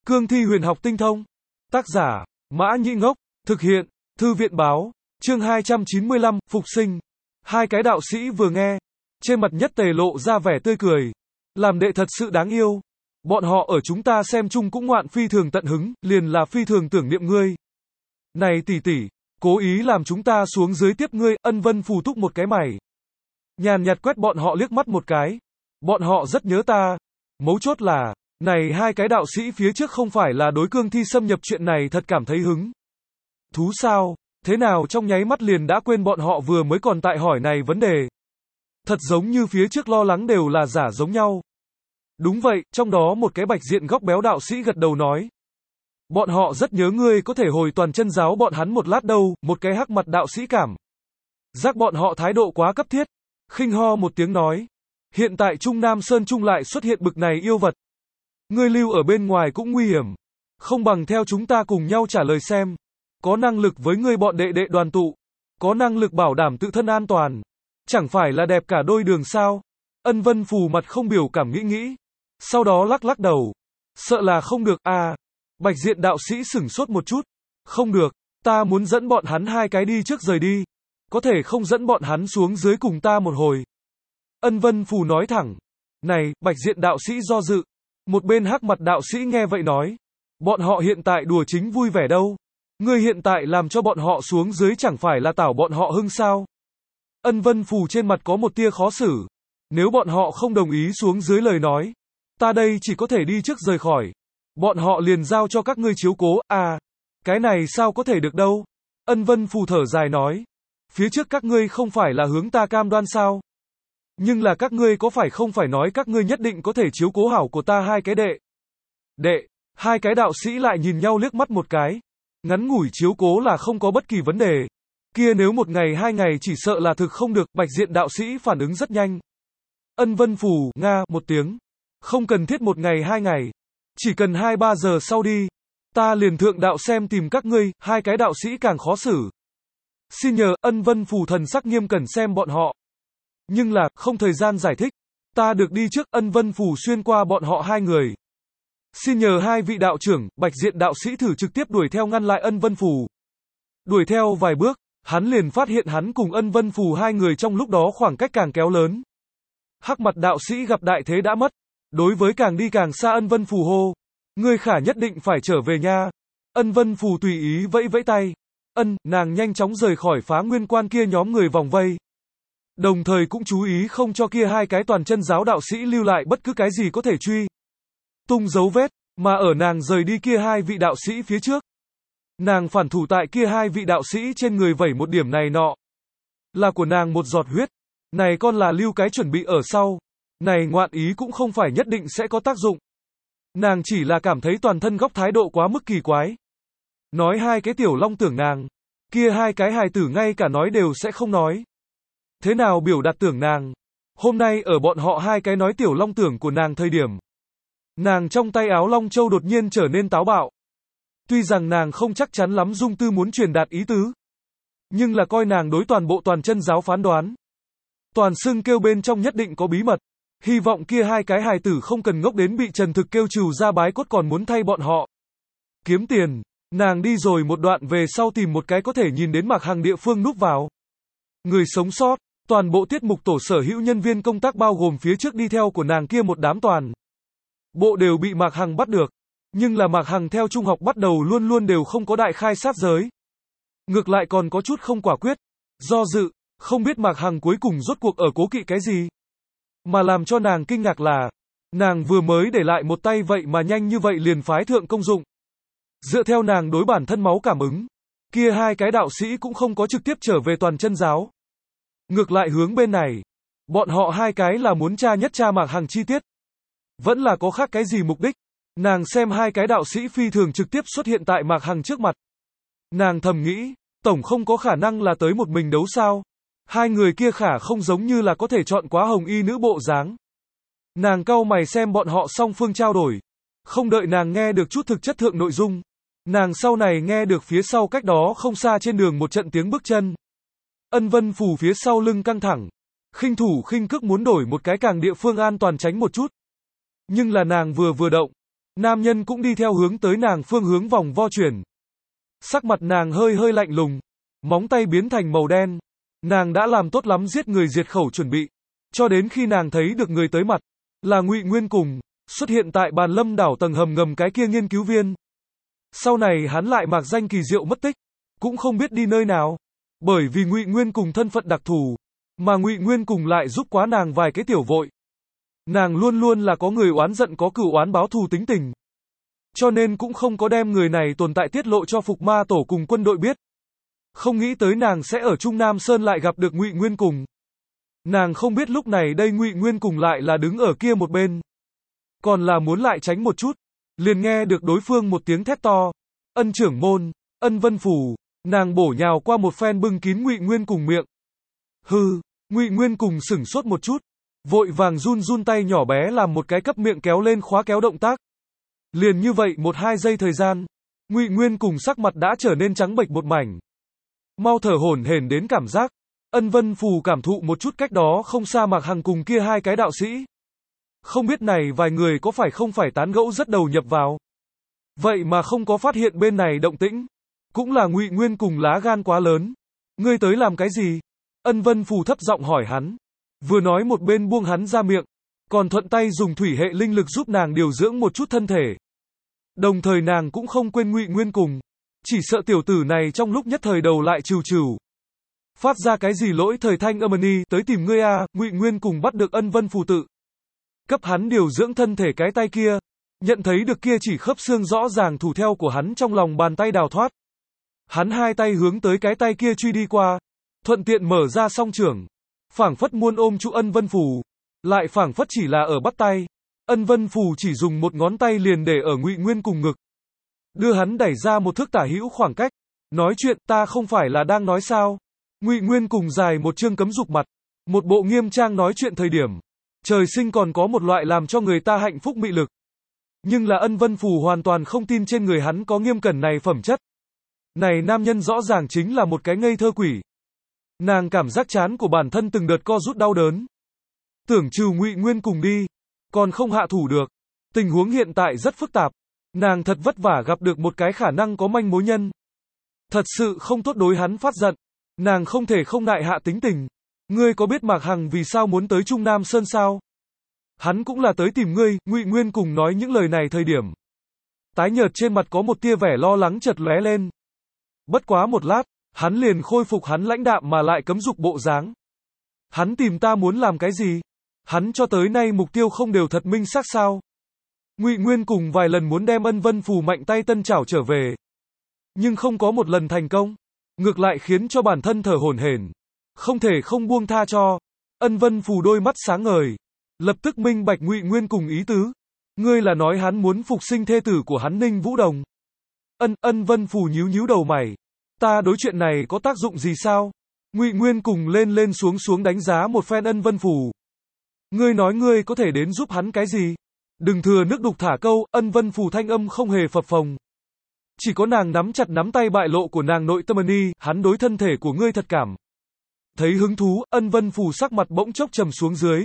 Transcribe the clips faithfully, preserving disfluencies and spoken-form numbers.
Cương thi huyền học tinh thông. Tác giả, Mã Nhĩ Ngốc. Thực hiện, Thư viện báo. Chương hai trăm chín mươi lăm, Phục sinh. Hai cái đạo sĩ vừa nghe, trên mặt nhất tề lộ ra vẻ tươi cười. Làm đệ thật sự đáng yêu. Bọn họ ở chúng ta xem chung cũng ngoạn phi thường tận hứng, liền là phi thường tưởng niệm ngươi. Này tỷ tỷ, cố ý làm chúng ta xuống dưới tiếp ngươi. Ân Vân phù thúc một cái mày. Nhàn nhạt quét bọn họ liếc mắt một cái. Bọn họ rất nhớ ta. Mấu chốt là, này hai cái đạo sĩ phía trước không phải là đối cương thi xâm nhập chuyện này thật cảm thấy hứng thú sao? Thế nào trong nháy mắt liền đã quên bọn họ vừa mới còn tại hỏi này vấn đề. Thật giống như phía trước lo lắng đều là giả giống nhau. Đúng vậy, trong đó một cái bạch diện góc béo đạo sĩ gật đầu nói. Bọn họ rất nhớ ngươi, có thể hồi toàn chân giáo bọn hắn một lát đâu. Một cái hắc mặt đạo sĩ cảm giác bọn họ thái độ quá cấp thiết, khinh ho một tiếng nói. Hiện tại Trung Nam Sơn Trung lại xuất hiện bực này yêu vật. Ngươi lưu ở bên ngoài cũng nguy hiểm. Không bằng theo chúng ta cùng nhau trả lời xem. Có năng lực với ngươi bọn đệ đệ đoàn tụ. Có năng lực bảo đảm tự thân an toàn. Chẳng phải là đẹp cả đôi đường sao? Ân Vân phù mặt không biểu cảm nghĩ nghĩ. Sau đó lắc lắc đầu. Sợ là không được à. Bạch diện đạo sĩ sửng sốt một chút. Không được, ta muốn dẫn bọn hắn hai cái đi trước rời đi. Có thể không dẫn bọn hắn xuống dưới cùng ta một hồi. Ân Vân phù nói thẳng. Này, bạch diện đạo sĩ do dự. Một bên hắc mặt đạo sĩ nghe vậy nói. Bọn họ hiện tại đùa chính vui vẻ đâu. Ngươi hiện tại làm cho bọn họ xuống dưới chẳng phải là tảo bọn họ hưng sao. Ân Vân phù trên mặt có một tia khó xử. Nếu bọn họ không đồng ý xuống dưới lời nói. Ta đây chỉ có thể đi trước rời khỏi. Bọn họ liền giao cho các ngươi chiếu cố. À, cái này sao có thể được đâu. Ân Vân phù thở dài nói. Phía trước các ngươi không phải là hướng ta cam đoan sao. Nhưng là các ngươi có phải không phải nói các ngươi nhất định có thể chiếu cố hảo của ta hai cái đệ. Đệ, hai cái đạo sĩ lại nhìn nhau liếc mắt một cái. Ngắn ngủi chiếu cố là không có bất kỳ vấn đề. Kia nếu một ngày hai ngày chỉ sợ là thực không được. Bạch diện đạo sĩ phản ứng rất nhanh. Ân Vân phù, nga, một tiếng. Không cần thiết một ngày hai ngày. Chỉ cần hai ba giờ sau đi. Ta liền thượng đạo xem tìm các ngươi. Hai cái đạo sĩ càng khó xử. Xin nhờ. Ân Vân phù thần sắc nghiêm cẩn xem bọn họ. Nhưng là, không thời gian giải thích. Ta được đi trước. Ân Vân phù xuyên qua bọn họ hai người. Xin nhờ hai vị đạo trưởng. Bạch diện đạo sĩ thử trực tiếp đuổi theo ngăn lại Ân Vân phù. Đuổi theo vài bước, hắn liền phát hiện hắn cùng Ân Vân phù hai người trong lúc đó khoảng cách càng kéo lớn. Hắc mặt đạo sĩ gặp đại thế đã mất. Đối với càng đi càng xa Ân Vân phù hô. Ngươi khả nhất định phải trở về nha. Ân Vân phù tùy ý vẫy vẫy tay. Ân, nàng nhanh chóng rời khỏi Phá Nguyên Quan kia nhóm người vòng vây. Đồng thời cũng chú ý không cho kia hai cái toàn chân giáo đạo sĩ lưu lại bất cứ cái gì có thể truy tung dấu vết, mà ở nàng rời đi kia hai vị đạo sĩ phía trước. Nàng phản thủ tại kia hai vị đạo sĩ trên người vẩy một điểm này nọ. Là của nàng một giọt huyết. Này con là lưu cái chuẩn bị ở sau. Này ngoạn ý cũng không phải nhất định sẽ có tác dụng. Nàng chỉ là cảm thấy toàn thân góc thái độ quá mức kỳ quái. Nói hai cái tiểu long tưởng nàng. Kia hai cái hài tử ngay cả nói đều sẽ không nói. Thế nào biểu đạt tưởng nàng? Hôm nay ở bọn họ hai cái nói tiểu long tưởng của nàng thời điểm. Nàng trong tay áo long châu đột nhiên trở nên táo bạo. Tuy rằng nàng không chắc chắn lắm Dung Tư muốn truyền đạt ý tứ. Nhưng là coi nàng đối toàn bộ toàn chân giáo phán đoán. Toàn xưng kêu bên trong nhất định có bí mật. Hy vọng kia hai cái hài tử không cần ngốc đến bị Trần Thực kêu trừ ra bái cốt còn muốn thay bọn họ kiếm tiền. Nàng đi rồi một đoạn về sau tìm một cái có thể nhìn đến Mạc Hằng địa phương núp vào. Người sống sót, toàn bộ tiết mục tổ sở hữu nhân viên công tác bao gồm phía trước đi theo của nàng kia một đám toàn. Bộ đều bị Mạc Hằng bắt được. Nhưng là Mạc Hằng theo trung học bắt đầu luôn luôn đều không có đại khai sát giới. Ngược lại còn có chút không quả quyết. Do dự, không biết Mạc Hằng cuối cùng rốt cuộc ở cố kỵ cái gì. Mà làm cho nàng kinh ngạc là, nàng vừa mới để lại một tay vậy mà nhanh như vậy liền phái thượng công dụng. Dựa theo nàng đối bản thân máu cảm ứng, kia hai cái đạo sĩ cũng không có trực tiếp trở về toàn chân giáo. Ngược lại hướng bên này, bọn họ hai cái là muốn tra nhất tra Mạc Hằng chi tiết. Vẫn là có khác cái gì mục đích. Nàng xem hai cái đạo sĩ phi thường trực tiếp xuất hiện tại Mạc Hằng trước mặt. Nàng thầm nghĩ, tổng không có khả năng là tới một mình đấu sao. Hai người kia khả không giống như là có thể chọn quá hồng y nữ bộ dáng. Nàng cau mày xem bọn họ song phương trao đổi. Không đợi nàng nghe được chút thực chất thượng nội dung. Nàng sau này nghe được phía sau cách đó không xa trên đường một trận tiếng bước chân. Ân Vân phù phía sau lưng căng thẳng. Khinh thủ khinh cước muốn đổi một cái càng địa phương an toàn tránh một chút. Nhưng là nàng vừa vừa động. Nam nhân cũng đi theo hướng tới nàng phương hướng vòng vo chuyển. Sắc mặt nàng hơi hơi lạnh lùng, móng tay biến thành màu đen. Nàng đã làm tốt lắm giết người diệt khẩu chuẩn bị, cho đến khi nàng thấy được người tới mặt, là Ngụy Nguyên Cùng, xuất hiện tại Bàn Lâm đảo tầng hầm ngầm cái kia nghiên cứu viên. Sau này hắn lại mạc danh kỳ diệu mất tích, cũng không biết đi nơi nào, bởi vì Ngụy Nguyên Cùng thân phận đặc thù, mà Ngụy Nguyên Cùng lại giúp quá nàng vài cái tiểu vội. Nàng luôn luôn là có người oán giận có cửu oán báo thù tính tình, cho nên cũng không có đem người này tồn tại tiết lộ cho Phục Ma Tổ cùng quân đội biết. Không nghĩ tới nàng sẽ ở Trung Nam Sơn lại gặp được Ngụy Nguyên Cùng. Nàng không biết lúc này đây Ngụy Nguyên Cùng lại là đứng ở kia một bên, còn là muốn lại tránh một chút, liền nghe được đối phương một tiếng thét to, "Ân trưởng môn, Ân Vân Phủ." Nàng bổ nhào qua một phen bưng kín Ngụy Nguyên Cùng miệng. Hừ, Ngụy Nguyên Cùng sửng sốt một chút, vội vàng run run tay nhỏ bé làm một cái cấp miệng kéo lên khóa kéo động tác. Liền như vậy một hai giây thời gian, Ngụy Nguyên Cùng sắc mặt đã trở nên trắng bệch một mảnh. Mau thở hổn hển đến cảm giác. Ân Vân Phù cảm thụ một chút cách đó không xa Mạc Hằng cùng kia hai cái đạo sĩ. Không biết này vài người có phải không phải tán gẫu rất đầu nhập vào. Vậy mà không có phát hiện bên này động tĩnh. Cũng là Ngụy Nguyên Cùng lá gan quá lớn. Ngươi tới làm cái gì? Ân Vân Phù thấp giọng hỏi hắn. Vừa nói một bên buông hắn ra miệng, còn thuận tay dùng thủy hệ linh lực giúp nàng điều dưỡng một chút thân thể. Đồng thời nàng cũng không quên Ngụy Nguyên Cùng, chỉ sợ tiểu tử này trong lúc nhất thời đầu lại trừu trừu. Phát ra cái gì lỗi thời thanh âm ni tới tìm ngươi a, Ngụy Nguyên Cùng bắt được Ân Vân Phù tự. Cấp hắn điều dưỡng thân thể cái tay kia, nhận thấy được kia chỉ khớp xương rõ ràng thủ theo của hắn trong lòng bàn tay đào thoát. Hắn hai tay hướng tới cái tay kia truy đi qua, thuận tiện mở ra song trưởng, phảng phất muốn ôm trụ Ân Vân Phù, lại phảng phất chỉ là ở bắt tay. Ân Vân Phù chỉ dùng một ngón tay liền để ở Ngụy Nguyên Cùng ngực, đưa hắn đẩy ra một thước tả hữu khoảng cách, nói chuyện ta không phải là đang nói sao? Ngụy Nguyên Cùng dài một trương cấm dục mặt, một bộ nghiêm trang nói chuyện thời điểm, trời sinh còn có một loại làm cho người ta hạnh phúc mị lực. Nhưng là Ân Vân Phù hoàn toàn không tin trên người hắn có nghiêm cẩn này phẩm chất. Này nam nhân rõ ràng chính là một cái ngây thơ quỷ. Nàng cảm giác chán của bản thân từng đợt co rút đau đớn. Tưởng trừ Ngụy Nguyên Cùng đi, còn không hạ thủ được. Tình huống hiện tại rất phức tạp. Nàng thật vất vả gặp được một cái khả năng có manh mối nhân. Thật sự không tốt đối hắn phát giận. Nàng không thể không đại hạ tính tình. Ngươi có biết Mạc Hằng vì sao muốn tới Trung Nam Sơn sao? Hắn cũng là tới tìm ngươi. Ngụy Nguyên Cùng nói những lời này thời điểm, tái nhợt trên mặt có một tia vẻ lo lắng chợt lóe lên. Bất quá một lát, hắn liền khôi phục hắn lãnh đạm mà lại cấm dục bộ dáng. Hắn tìm ta muốn làm cái gì? Hắn cho tới nay mục tiêu không đều thật minh xác sao? Ngụy Nguyên Cùng vài lần muốn đem Ân Vân Phù mạnh tay tân chảo trở về, nhưng không có một lần thành công, ngược lại khiến cho bản thân thở hổn hển, không thể không buông tha cho. Ân Vân Phù đôi mắt sáng ngời, lập tức minh bạch Ngụy Nguyên Cùng ý tứ. Ngươi là nói hắn muốn phục sinh thê tử của hắn Ninh Vũ Đồng? Ân Ân Vân Phù nhíu nhíu đầu mày, ta đối chuyện này có tác dụng gì sao? Ngụy Nguyên Cùng lên lên xuống xuống đánh giá một phen Ân Vân Phù. Ngươi nói ngươi có thể đến giúp hắn cái gì? Đừng thừa nước đục thả câu. Ân Vân Phù thanh âm không hề phập phồng. Chỉ có nàng nắm chặt nắm tay bại lộ của nàng nội tâm ni, hắn đối thân thể của ngươi thật cảm thấy hứng thú. Ân Vân Phù sắc mặt bỗng chốc trầm xuống dưới.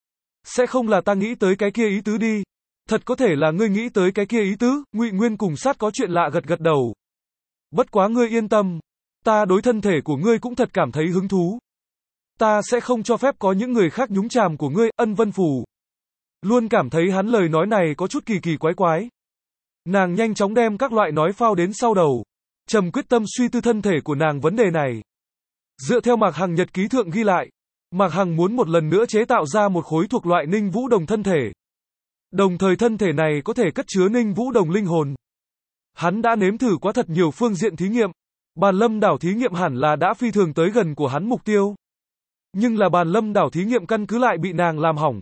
Sẽ không là ta nghĩ tới cái kia ý tứ đi. Thật có thể là ngươi nghĩ tới cái kia ý tứ. Ngụy Nguyên Cùng sát có chuyện lạ gật gật đầu. Bất quá ngươi yên tâm, ta đối thân thể của ngươi cũng thật cảm thấy hứng thú. Ta sẽ không cho phép có những người khác nhúng chàm của ngươi. Ân Vân Phù luôn cảm thấy hắn lời nói này có chút kỳ kỳ quái quái. Nàng nhanh chóng đem các loại nói phao đến sau đầu, trầm quyết tâm suy tư thân thể của nàng vấn đề này. Dựa theo Mạc Hằng nhật ký thượng ghi lại, Mạc Hằng muốn một lần nữa chế tạo ra một khối thuộc loại Ninh Vũ Đồng thân thể. Đồng thời thân thể này có thể cất chứa Ninh Vũ Đồng linh hồn. Hắn đã nếm thử quá thật nhiều phương diện thí nghiệm. Bàn Lâm đảo thí nghiệm hẳn là đã phi thường tới gần của hắn mục tiêu. Nhưng là Bàn Lâm đảo thí nghiệm căn cứ lại bị nàng làm hỏng.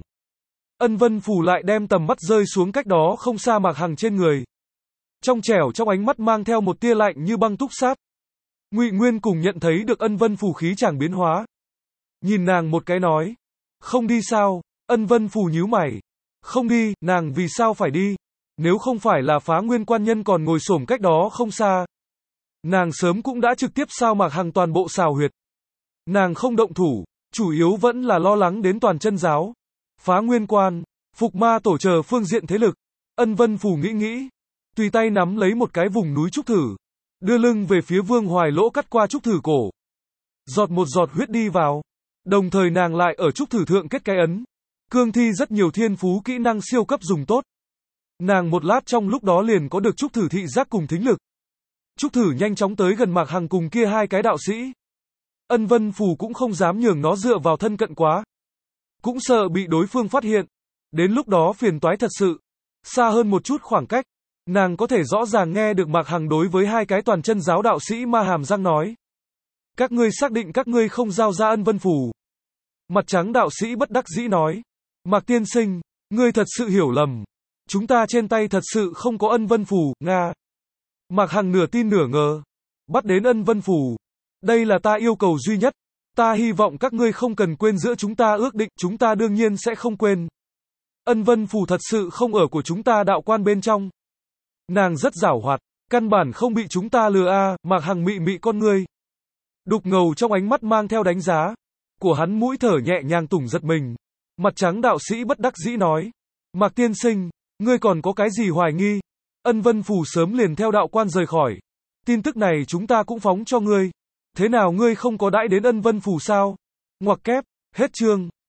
Ân Vân Phù lại đem tầm mắt rơi xuống cách đó không xa Mạc Hằng trên người. Trong trẻo trong ánh mắt mang theo một tia lạnh như băng túc sát. Ngụy Nguyên Cùng nhận thấy được Ân Vân Phù khí chàng biến hóa. Nhìn nàng một cái nói. Không đi sao? Ân Vân Phù nhíu mày. Không đi, nàng vì sao phải đi? Nếu không phải là Phá Nguyên quan nhân còn ngồi xổm cách đó không xa, nàng sớm cũng đã trực tiếp sao Mạc Hằng toàn bộ xào huyệt. Nàng không động thủ, chủ yếu vẫn là lo lắng đến toàn chân giáo, Phá Nguyên quan, Phục Ma tổ chờ phương diện thế lực. Ân Vân Phù nghĩ nghĩ, tùy tay nắm lấy một cái vùng núi trúc thử, đưa lưng về phía Vương Hoài Lỗ cắt qua trúc thử cổ. Giọt một giọt huyết đi vào. Đồng thời nàng lại ở trúc thử thượng kết cái ấn. Cương thi rất nhiều thiên phú kỹ năng siêu cấp dùng tốt. Nàng một lát trong lúc đó liền có được trúc thử thị giác cùng thính lực. Trúc thử nhanh chóng tới gần Mạc Hằng cùng kia hai cái đạo sĩ. Ân Vân Phù cũng không dám nhường nó dựa vào thân cận quá. Cũng sợ bị đối phương phát hiện. Đến lúc đó phiền toái thật sự. Xa hơn một chút khoảng cách, nàng có thể rõ ràng nghe được Mạc Hằng đối với hai cái toàn chân giáo đạo sĩ ma hàm răng nói. Các ngươi xác định các ngươi không giao ra Ân Vân Phù. Mặt trắng đạo sĩ bất đắc dĩ nói. Mạc tiên sinh, ngươi thật sự hiểu lầm. Chúng ta trên tay thật sự không có Ân Vân Phù, Nga. Mạc Hằng nửa tin nửa ngờ. Bắt đến Ân Vân Phù. Đây là ta yêu cầu duy nhất. Ta hy vọng các ngươi không cần quên giữa chúng ta ước định, chúng ta đương nhiên sẽ không quên. Ân Vân Phù thật sự không ở của chúng ta đạo quan bên trong. Nàng rất giảo hoạt, căn bản không bị chúng ta lừa a. À, Mạc Hằng mị mị con ngươi. Đục ngầu trong ánh mắt mang theo đánh giá. Của hắn mũi thở nhẹ nhàng tủng giật mình. Mặt trắng đạo sĩ bất đắc dĩ nói. Mạc tiên sinh, ngươi còn có cái gì hoài nghi? Ân Vân Phù sớm liền theo đạo quan rời khỏi. Tin tức này chúng ta cũng phóng cho ngươi. Thế nào ngươi không có đãi đến Ân Vân Phù sao? Ngoặc kép, hết chương.